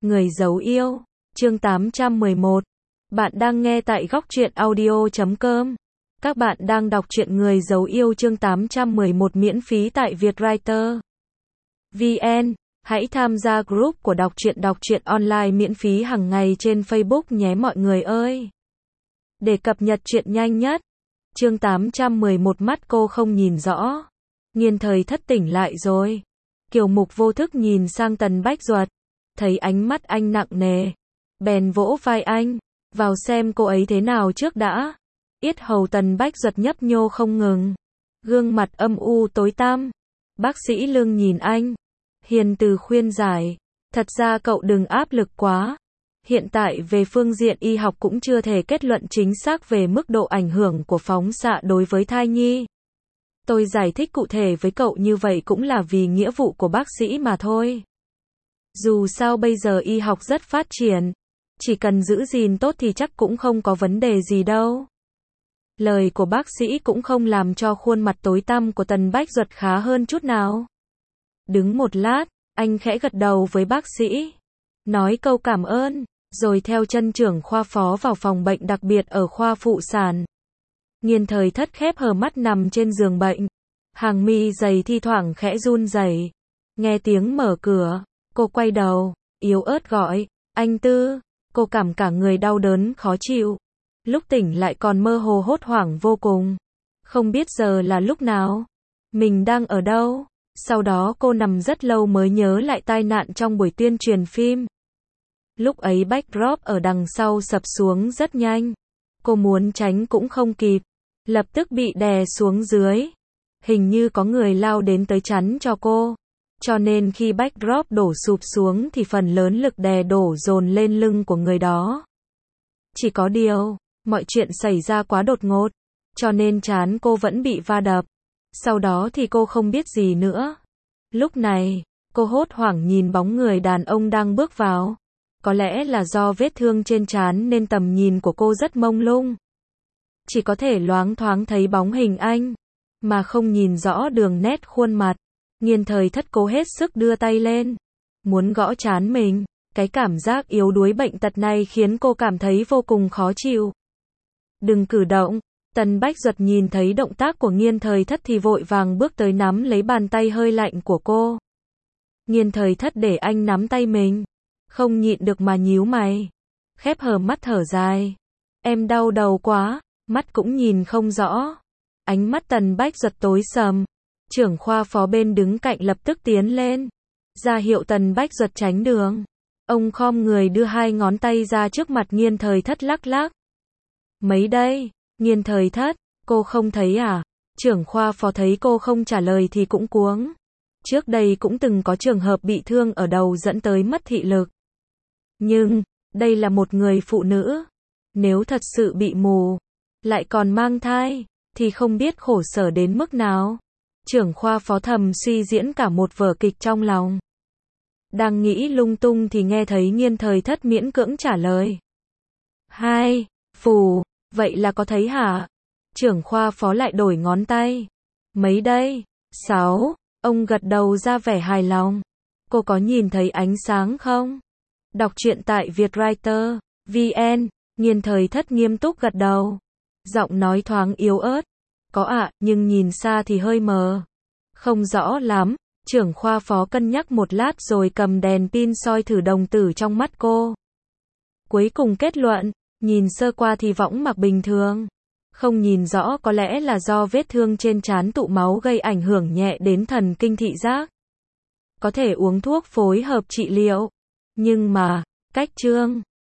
Người giấu yêu, chương 811. Bạn đang nghe tại góc truyện audio.com. Các bạn đang đọc truyện Người giấu yêu chương 811 miễn phí tại Vietwriter VN. Hãy tham gia group của đọc truyện online miễn phí hàng ngày trên Facebook nhé mọi người ơi. Để cập nhật truyện nhanh nhất. Chương 811 mắt cô không nhìn rõ. Nghiên thời thất tỉnh lại rồi. Kiều Mục vô thức nhìn sang Tần Bách Duật. Thấy ánh mắt anh nặng nề. Bèn vỗ vai anh. Vào xem cô ấy thế nào trước đã. Yết hầu Tần Bách Duật nhấp nhô không ngừng. Gương mặt âm u tối tăm. Bác sĩ Lương nhìn anh. Hiền từ khuyên giải. Thật ra cậu đừng áp lực quá. Hiện tại về phương diện y học cũng chưa thể kết luận chính xác về mức độ ảnh hưởng của phóng xạ đối với thai nhi. Tôi giải thích cụ thể với cậu như vậy cũng là vì nghĩa vụ của bác sĩ mà thôi. Dù sao bây giờ y học rất phát triển. Chỉ cần giữ gìn tốt thì chắc cũng không có vấn đề gì đâu. Lời của bác sĩ cũng không làm cho khuôn mặt tối tăm của Tần Bách Duật khá hơn chút nào. Đứng một lát, anh khẽ gật đầu với bác sĩ. Nói câu cảm ơn, rồi theo chân trưởng khoa phó vào phòng bệnh đặc biệt ở khoa phụ sản. Nghiên thời thất khép hờ mắt nằm trên giường bệnh. Hàng mi dày thi thoảng khẽ run rẩy. Nghe tiếng mở cửa, cô quay đầu, yếu ớt gọi, anh Tư. Cô cảm cả người đau đớn khó chịu. Lúc tỉnh lại còn mơ hồ hốt hoảng vô cùng. Không biết giờ là lúc nào. Mình đang ở đâu. Sau đó cô nằm rất lâu mới nhớ lại tai nạn trong buổi tuyên truyền phim. Lúc ấy backdrop ở đằng sau sập xuống rất nhanh. Cô muốn tránh cũng không kịp. Lập tức bị đè xuống dưới. Hình như có người lao đến tới chắn cho cô. Cho nên khi backdrop đổ sụp xuống thì phần lớn lực đè đổ dồn lên lưng của người đó. Chỉ có điều, mọi chuyện xảy ra quá đột ngột. Cho nên trán cô vẫn bị va đập. Sau đó thì cô không biết gì nữa. Lúc này, cô hốt hoảng nhìn bóng người đàn ông đang bước vào. Có lẽ là do vết thương trên trán nên tầm nhìn của cô rất mông lung. Chỉ có thể loáng thoáng thấy bóng hình anh, mà không nhìn rõ đường nét khuôn mặt. Nghiên thời thất cố hết sức đưa tay lên, muốn gõ trán mình. Cái cảm giác yếu đuối bệnh tật này khiến cô cảm thấy vô cùng khó chịu. Đừng cử động. Tần Bách Duật nhìn thấy động tác của nghiên thời thất thì vội vàng bước tới nắm lấy bàn tay hơi lạnh của cô. Nghiên thời thất để anh nắm tay mình. Không nhịn được mà nhíu mày. Khép hờ mắt thở dài. Em đau đầu quá, mắt cũng nhìn không rõ. Ánh mắt Tần Bách Duật tối sầm. Trưởng khoa phó bên đứng cạnh lập tức tiến lên. Ra hiệu Tần Bách Duật tránh đường. Ông khom người đưa hai ngón tay ra trước mặt nghiên thời thất lắc lắc. Mấy đây? Nghiên thời thất, cô không thấy à? Trưởng khoa phó thấy cô không trả lời thì cũng cuống. Trước đây cũng từng có trường hợp bị thương ở đầu dẫn tới mất thị lực. Nhưng, đây là một người phụ nữ. Nếu thật sự bị mù, lại còn mang thai, thì không biết khổ sở đến mức nào. Trưởng khoa phó thầm suy diễn cả một vở kịch trong lòng. Đang nghĩ lung tung thì nghe thấy nghiên thời thất miễn cưỡng trả lời. Hai, phù, vậy là có thấy hả? Trưởng khoa phó lại đổi ngón tay. Mấy đây? 6, ông gật đầu ra vẻ hài lòng. Cô có nhìn thấy ánh sáng không? Đọc truyện tại Vietwriter VN. Nghiên thời thất nghiêm túc gật đầu. Giọng nói thoáng yếu ớt. Có ạ, nhưng nhìn xa thì hơi mờ. Không rõ lắm. Trưởng khoa phó cân nhắc một lát rồi cầm đèn pin soi thử đồng tử trong mắt cô. Cuối cùng kết luận, nhìn sơ qua thì võng mạc bình thường. Không nhìn rõ có lẽ là do vết thương trên trán tụ máu gây ảnh hưởng nhẹ đến thần kinh thị giác. Có thể uống thuốc phối hợp trị liệu. Nhưng mà, cách chương